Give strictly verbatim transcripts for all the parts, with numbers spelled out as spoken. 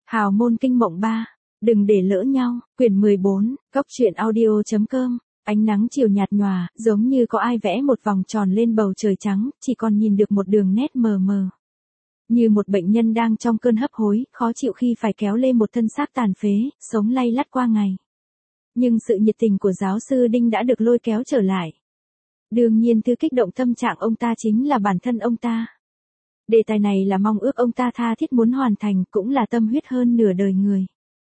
Hào môn kinh mộng ba. Đừng để lỡ nhau. Quyển mười bốn. Cốc truyện audio chấm com. Ánh nắng chiều nhạt nhòa, giống như có ai vẽ một vòng tròn lên bầu trời trắng, chỉ còn nhìn được một đường nét mờ mờ. Như một bệnh nhân đang trong cơn hấp hối, khó chịu khi phải kéo lê một thân xác tàn phế, sống lay lắt qua ngày. Nhưng sự nhiệt tình của giáo sư Đinh đã được lôi kéo trở lại. Đương nhiên thứ kích động tâm trạng ông ta chính là bản thân ông ta. Đề tài này là mong ước ông ta tha thiết muốn hoàn thành, cũng là tâm huyết hơn nửa đời người.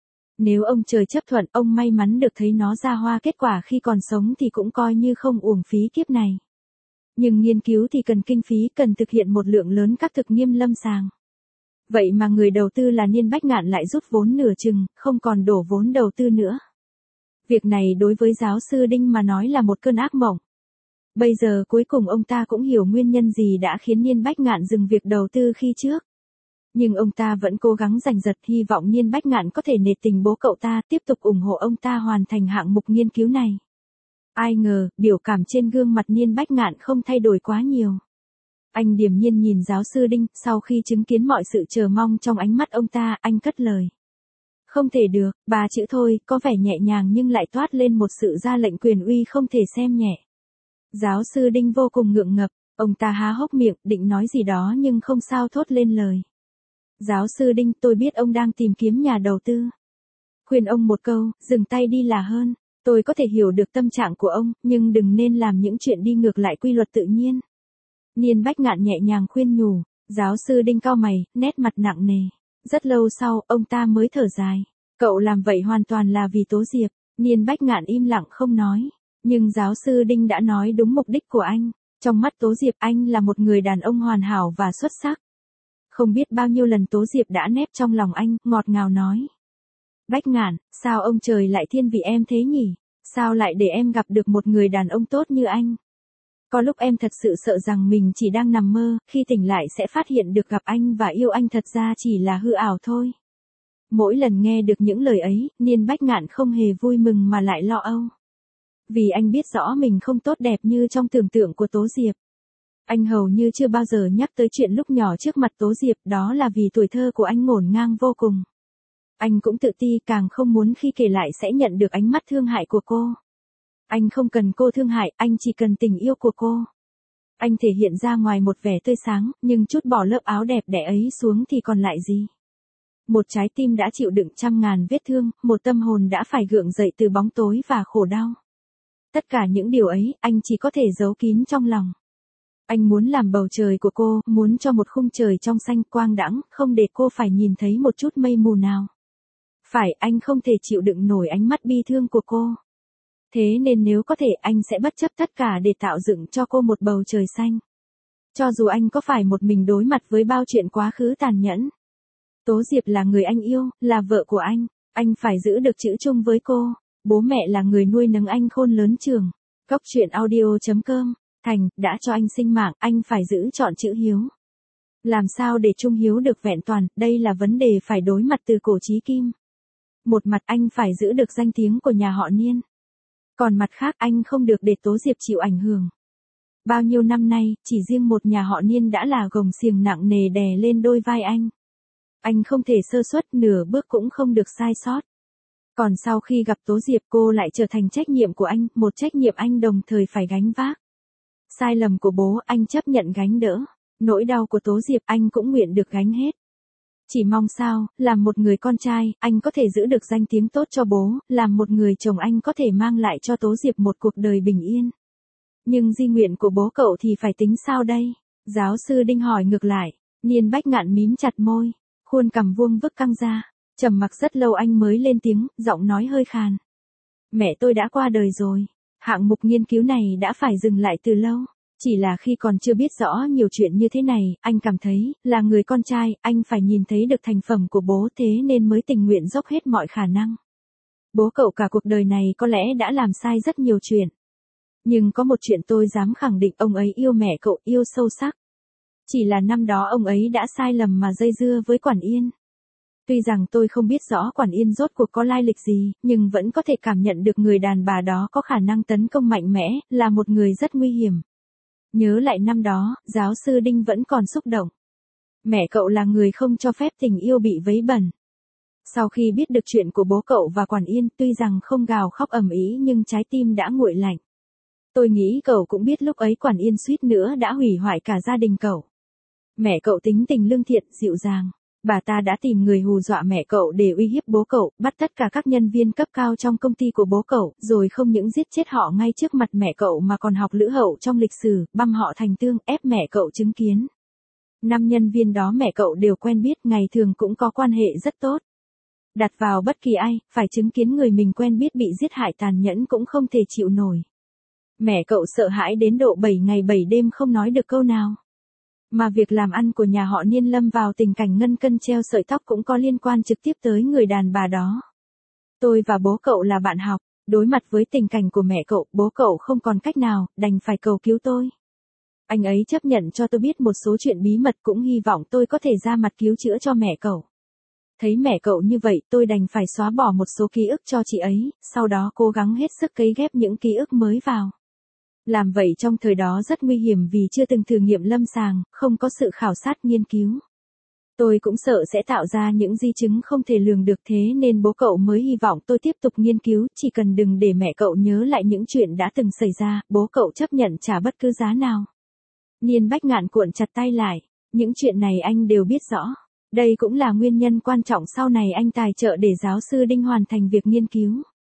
Nếu ông trời chấp thuận, ông may mắn được thấy nó ra hoa kết quả khi còn sống thì cũng coi như không uổng phí kiếp này. Nhưng nghiên cứu thì cần kinh phí, cần thực hiện một lượng lớn các thực nghiệm lâm sàng. Vậy mà người đầu tư là Niên Bách Ngạn lại rút vốn nửa chừng, không còn đổ vốn đầu tư nữa. Việc này đối với giáo sư Đinh mà nói là một cơn ác mộng. Bây giờ cuối cùng ông ta cũng hiểu nguyên nhân gì đã khiến Niên Bách Ngạn dừng việc đầu tư khi trước. Nhưng ông ta vẫn cố gắng giành giật, hy vọng Niên Bách Ngạn có thể nể tình bố cậu ta, tiếp tục ủng hộ ông ta hoàn thành hạng mục nghiên cứu này. Ai ngờ, biểu cảm trên gương mặt Niên Bách Ngạn không thay đổi quá nhiều. Anh điềm nhiên nhìn giáo sư Đinh, sau khi chứng kiến mọi sự chờ mong trong ánh mắt ông ta, anh cất lời. Không thể được, ba chữ thôi, có vẻ nhẹ nhàng nhưng lại toát lên một sự ra lệnh quyền uy không thể xem nhẹ. Giáo sư Đinh vô cùng ngượng ngập, ông ta há hốc miệng, định nói gì đó nhưng không sao thốt lên lời. Giáo sư Đinh, tôi biết ông đang tìm kiếm nhà đầu tư. Khuyên ông một câu, dừng tay đi là hơn. Tôi có thể hiểu được tâm trạng của ông, nhưng đừng nên làm những chuyện đi ngược lại quy luật tự nhiên. Niên Bách Ngạn nhẹ nhàng khuyên nhủ, giáo sư Đinh cau mày, nét mặt nặng nề. Rất lâu sau, ông ta mới thở dài. Cậu làm vậy hoàn toàn là vì Tố Diệp. Niên Bách Ngạn im lặng không nói. Nhưng giáo sư Đinh đã nói đúng mục đích của anh. Trong mắt Tố Diệp, anh là một người đàn ông hoàn hảo và xuất sắc. Không biết bao nhiêu lần Tố Diệp đã nép trong lòng anh, ngọt ngào nói. Bách Ngạn, sao ông trời lại thiên vị em thế nhỉ? Sao lại để em gặp được một người đàn ông tốt như anh? Có lúc em thật sự sợ rằng mình chỉ đang nằm mơ, khi tỉnh lại sẽ phát hiện được gặp anh và yêu anh thật ra chỉ là hư ảo thôi. Mỗi lần nghe được những lời ấy, Niên Bách Ngạn không hề vui mừng mà lại lo âu. Vì anh biết rõ mình không tốt đẹp như trong tưởng tượng của Tố Diệp. Anh hầu như chưa bao giờ nhắc tới chuyện lúc nhỏ trước mặt Tố Diệp, đó là vì tuổi thơ của anh ngổn ngang vô cùng. Anh cũng tự ti, càng không muốn khi kể lại sẽ nhận được ánh mắt thương hại của cô. Anh không cần cô thương hại, anh chỉ cần tình yêu của cô. Anh thể hiện ra ngoài một vẻ tươi sáng, nhưng chút bỏ lớp áo đẹp đẽ ấy xuống thì còn lại gì? Một trái tim đã chịu đựng trăm ngàn vết thương, một tâm hồn đã phải gượng dậy từ bóng tối và khổ đau. Tất cả những điều ấy, anh chỉ có thể giấu kín trong lòng. Anh muốn làm bầu trời của cô, muốn cho một khung trời trong xanh quang đãng, không để cô phải nhìn thấy một chút mây mù nào. Phải, anh không thể chịu đựng nổi ánh mắt bi thương của cô. Thế nên nếu có thể anh sẽ bất chấp tất cả để tạo dựng cho cô một bầu trời xanh. Cho dù anh có phải một mình đối mặt với bao chuyện quá khứ tàn nhẫn. Tố Diệp là người anh yêu, là vợ của anh. Anh phải giữ được chữ chung với cô. Bố mẹ là người nuôi nấng anh khôn lớn trường. Cốc truyện audio chấm com. Thành, đã cho anh sinh mạng, anh phải giữ trọn chữ hiếu. Làm sao để trung hiếu được vẹn toàn, đây là vấn đề phải đối mặt từ cổ chí kim. Một mặt anh phải giữ được danh tiếng của nhà họ Niên. Còn mặt khác anh không được để Tố Diệp chịu ảnh hưởng. Bao nhiêu năm nay, chỉ riêng một nhà họ Niên đã là gồng xiềng nặng nề đè lên đôi vai anh. Anh không thể sơ suất, nửa bước cũng không được sai sót. Còn sau khi gặp Tố Diệp, cô lại trở thành trách nhiệm của anh, một trách nhiệm anh đồng thời phải gánh vác. Sai lầm của bố, anh chấp nhận gánh đỡ. Nỗi đau của Tố Diệp, anh cũng nguyện được gánh hết. Chỉ mong sao, làm một người con trai, anh có thể giữ được danh tiếng tốt cho bố, làm một người chồng anh có thể mang lại cho Tố Diệp một cuộc đời bình yên. Nhưng di nguyện của bố cậu thì phải tính sao đây? Giáo sư Đinh hỏi ngược lại. Niên Bách Ngạn mím chặt môi, khuôn cằm vuông vức căng ra. Trầm mặc rất lâu anh mới lên tiếng, giọng nói hơi khàn. Mẹ tôi đã qua đời rồi. Hạng mục nghiên cứu này đã phải dừng lại từ lâu. Chỉ là khi còn chưa biết rõ nhiều chuyện như thế này, anh cảm thấy, là người con trai, anh phải nhìn thấy được thành phẩm của bố, thế nên mới tình nguyện dốc hết mọi khả năng. Bố cậu cả cuộc đời này có lẽ đã làm sai rất nhiều chuyện. Nhưng có một chuyện tôi dám khẳng định, ông ấy yêu mẹ cậu, yêu sâu sắc. Chỉ là năm đó ông ấy đã sai lầm mà dây dưa với Quản Yên. Tuy rằng tôi không biết rõ Quản Yên rốt cuộc có lai lịch gì, nhưng vẫn có thể cảm nhận được người đàn bà đó có khả năng tấn công mạnh mẽ, là một người rất nguy hiểm. Nhớ lại năm đó, giáo sư Đinh vẫn còn xúc động. Mẹ cậu là người không cho phép tình yêu bị vấy bẩn. Sau khi biết được chuyện của bố cậu và Quản Yên, tuy rằng không gào khóc ầm ĩ nhưng trái tim đã nguội lạnh. Tôi nghĩ cậu cũng biết lúc ấy Quản Yên suýt nữa đã hủy hoại cả gia đình cậu. Mẹ cậu tính tình lương thiện, dịu dàng. Bà ta đã tìm người hù dọa mẹ cậu để uy hiếp bố cậu, bắt tất cả các nhân viên cấp cao trong công ty của bố cậu, rồi không những giết chết họ ngay trước mặt mẹ cậu mà còn học lữ hậu trong lịch sử, băm họ thành tương, ép mẹ cậu chứng kiến. Năm nhân viên đó mẹ cậu đều quen biết, ngày thường cũng có quan hệ rất tốt. Đặt vào bất kỳ ai, phải chứng kiến người mình quen biết bị giết hại tàn nhẫn cũng không thể chịu nổi. Mẹ cậu sợ hãi đến độ bảy ngày bảy đêm không nói được câu nào. Mà việc làm ăn của nhà họ Niên lâm vào tình cảnh ngân cân treo sợi tóc cũng có liên quan trực tiếp tới người đàn bà đó. Tôi và bố cậu là bạn học, đối mặt với tình cảnh của mẹ cậu, bố cậu không còn cách nào, đành phải cầu cứu tôi. Anh ấy chấp nhận cho tôi biết một số chuyện bí mật, cũng hy vọng tôi có thể ra mặt cứu chữa cho mẹ cậu. Thấy mẹ cậu như vậy, tôi đành phải xóa bỏ một số ký ức cho chị ấy, sau đó cố gắng hết sức cấy ghép những ký ức mới vào. Làm vậy trong thời đó rất nguy hiểm vì chưa từng thử nghiệm lâm sàng, không có sự khảo sát nghiên cứu. Tôi cũng sợ sẽ tạo ra những di chứng không thể lường được, thế nên bố cậu mới hy vọng tôi tiếp tục nghiên cứu, chỉ cần đừng để mẹ cậu nhớ lại những chuyện đã từng xảy ra, bố cậu chấp nhận trả bất cứ giá nào. Niên Bách Ngạn cuộn chặt tay lại, những chuyện này anh đều biết rõ. Đây cũng là nguyên nhân quan trọng sau này anh tài trợ để giáo sư Đinh hoàn thành việc nghiên cứu.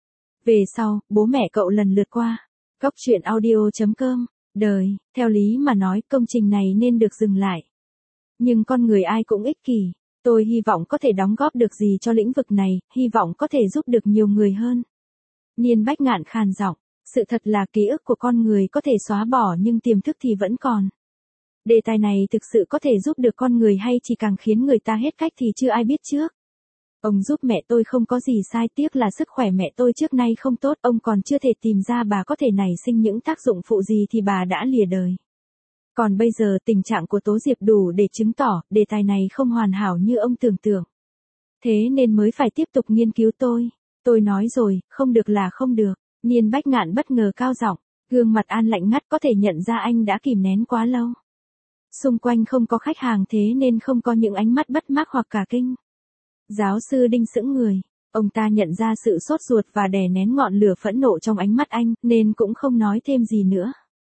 Về sau, bố mẹ cậu lần lượt qua. Cóc truyện audio chấm com, đời, theo lý mà nói công trình này nên được dừng lại. Nhưng con người ai cũng ích kỷ, tôi hy vọng có thể đóng góp được gì cho lĩnh vực này, hy vọng có thể giúp được nhiều người hơn. Niên Bách Ngạn khàn giọng, sự thật là ký ức của con người có thể xóa bỏ nhưng tiềm thức thì vẫn còn. Đề tài này thực sự có thể giúp được con người hay chỉ càng khiến người ta hết cách thì chưa ai biết trước. Ông giúp mẹ tôi không có gì sai, tiếc là sức khỏe mẹ tôi trước nay không tốt, ông còn chưa thể tìm ra bà có thể nảy sinh những tác dụng phụ gì thì bà đã lìa đời. Còn bây giờ tình trạng của Tố Diệp đủ để chứng tỏ đề tài này không hoàn hảo như ông tưởng tượng. Thế nên mới phải tiếp tục nghiên cứu tôi. Tôi nói rồi, không được là không được. Niên Bách Ngạn bất ngờ cao giọng, gương mặt An lạnh ngắt, có thể nhận ra anh đã kìm nén quá lâu. Xung quanh không có khách hàng thế nên không có những ánh mắt bất mát hoặc cả kinh. Giáo sư Đinh sững người, ông ta nhận ra sự sốt ruột và đè nén ngọn lửa phẫn nộ trong ánh mắt anh, nên cũng không nói thêm gì nữa.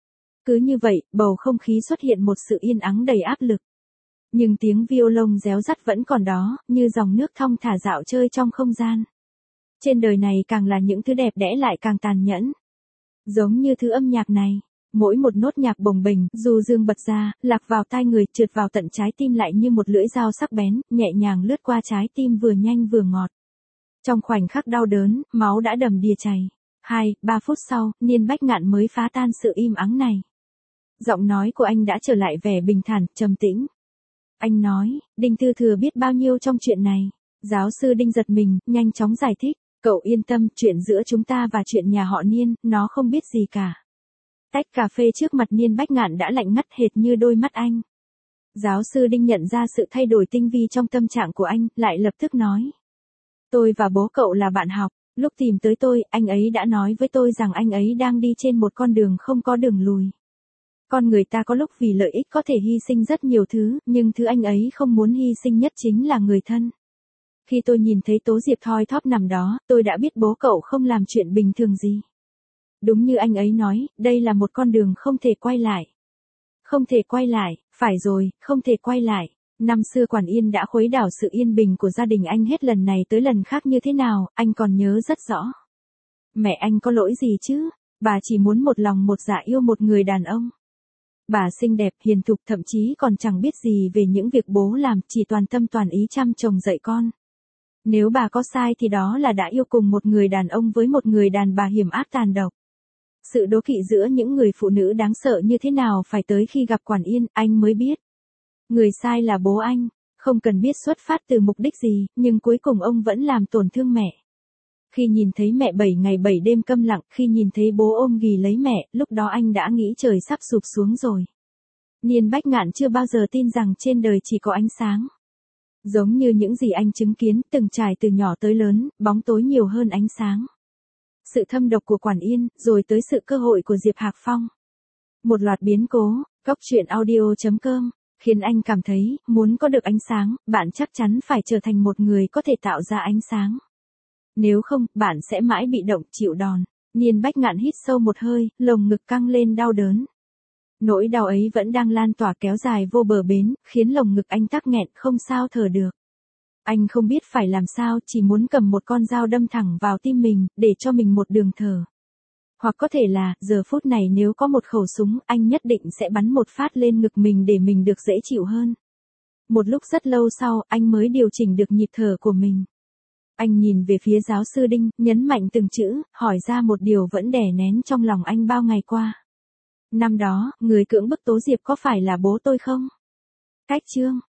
Cứ như vậy, bầu không khí xuất hiện một sự yên ắng đầy áp lực. Nhưng tiếng violon réo rắt vẫn còn đó, như dòng nước thong thả dạo chơi trong không gian. Trên đời này càng là những thứ đẹp đẽ lại càng tàn nhẫn. Giống như thứ âm nhạc này. Mỗi một nốt nhạc bồng bềnh, du dương bật ra, lạc vào tai người, trượt vào tận trái tim lại như một lưỡi dao sắc bén, nhẹ nhàng lướt qua trái tim vừa nhanh vừa ngọt. Trong khoảnh khắc đau đớn, máu đã đầm đìa chảy. Hai, ba phút sau, Niên Bách Ngạn mới phá tan sự im ắng này. Giọng nói của anh đã trở lại vẻ bình thản, trầm tĩnh. Anh nói, Đinh Tư Thừa biết bao nhiêu trong chuyện này. Giáo sư Đinh giật mình, nhanh chóng giải thích. Cậu yên tâm, chuyện giữa chúng ta và chuyện nhà họ Niên, nó không biết gì cả. Tách cà phê trước mặt Niên Bách Ngạn đã lạnh ngắt hệt như đôi mắt anh. Giáo sư Đinh nhận ra sự thay đổi tinh vi trong tâm trạng của anh, lại lập tức nói. Tôi và bố cậu là bạn học, lúc tìm tới tôi, anh ấy đã nói với tôi rằng anh ấy đang đi trên một con đường không có đường lùi. Con người ta có lúc vì lợi ích có thể hy sinh rất nhiều thứ, nhưng thứ anh ấy không muốn hy sinh nhất chính là người thân. Khi tôi nhìn thấy Tố Diệp thoi thóp nằm đó, tôi đã biết bố cậu không làm chuyện bình thường gì. Đúng như anh ấy nói, đây là một con đường không thể quay lại. Không thể quay lại, phải rồi, không thể quay lại. Năm xưa Quản Yên đã khuấy đảo sự yên bình của gia đình anh hết lần này tới lần khác như thế nào, anh còn nhớ rất rõ. Mẹ anh có lỗi gì chứ, bà chỉ muốn một lòng một dạ yêu một người đàn ông. Bà xinh đẹp, hiền thục, thậm chí còn chẳng biết gì về những việc bố làm, chỉ toàn tâm toàn ý chăm chồng dạy con. Nếu bà có sai thì đó là đã yêu cùng một người đàn ông với một người đàn bà hiểm ác tàn độc. Sự đố kỵ giữa những người phụ nữ đáng sợ như thế nào phải tới khi gặp Quản Yên, anh mới biết. Người sai là bố anh, không cần biết xuất phát từ mục đích gì, nhưng cuối cùng ông vẫn làm tổn thương mẹ. Khi nhìn thấy mẹ bảy ngày bảy đêm câm lặng, khi nhìn thấy bố ôm ghì lấy mẹ, lúc đó anh đã nghĩ trời sắp sụp xuống rồi. Niên Bách Ngạn chưa bao giờ tin rằng trên đời chỉ có ánh sáng. Giống như những gì anh chứng kiến, từng trải từ nhỏ tới lớn, bóng tối nhiều hơn ánh sáng. Sự thâm độc của Quản Yên, rồi tới sự cơ hội của Diệp Hạc Phong. Một loạt biến cố, cóc truyện audio chấm com khiến anh cảm thấy, muốn có được ánh sáng, bạn chắc chắn phải trở thành một người có thể tạo ra ánh sáng. Nếu không, bạn sẽ mãi bị động, chịu đòn. Niên Bách Ngạn hít sâu một hơi, lồng ngực căng lên đau đớn. Nỗi đau ấy vẫn đang lan tỏa kéo dài vô bờ bến, khiến lồng ngực anh tắc nghẹn, không sao thở được. Anh không biết phải làm sao, chỉ muốn cầm một con dao đâm thẳng vào tim mình, để cho mình một đường thở. Hoặc có thể là, giờ phút này nếu có một khẩu súng, anh nhất định sẽ bắn một phát lên ngực mình để mình được dễ chịu hơn. Một lúc rất lâu sau, anh mới điều chỉnh được nhịp thở của mình. Anh nhìn về phía giáo sư Đinh, nhấn mạnh từng chữ, hỏi ra một điều vẫn đè nén trong lòng anh bao ngày qua. Năm đó, người cưỡng bức Tố Diệp có phải là bố tôi không? Cách chương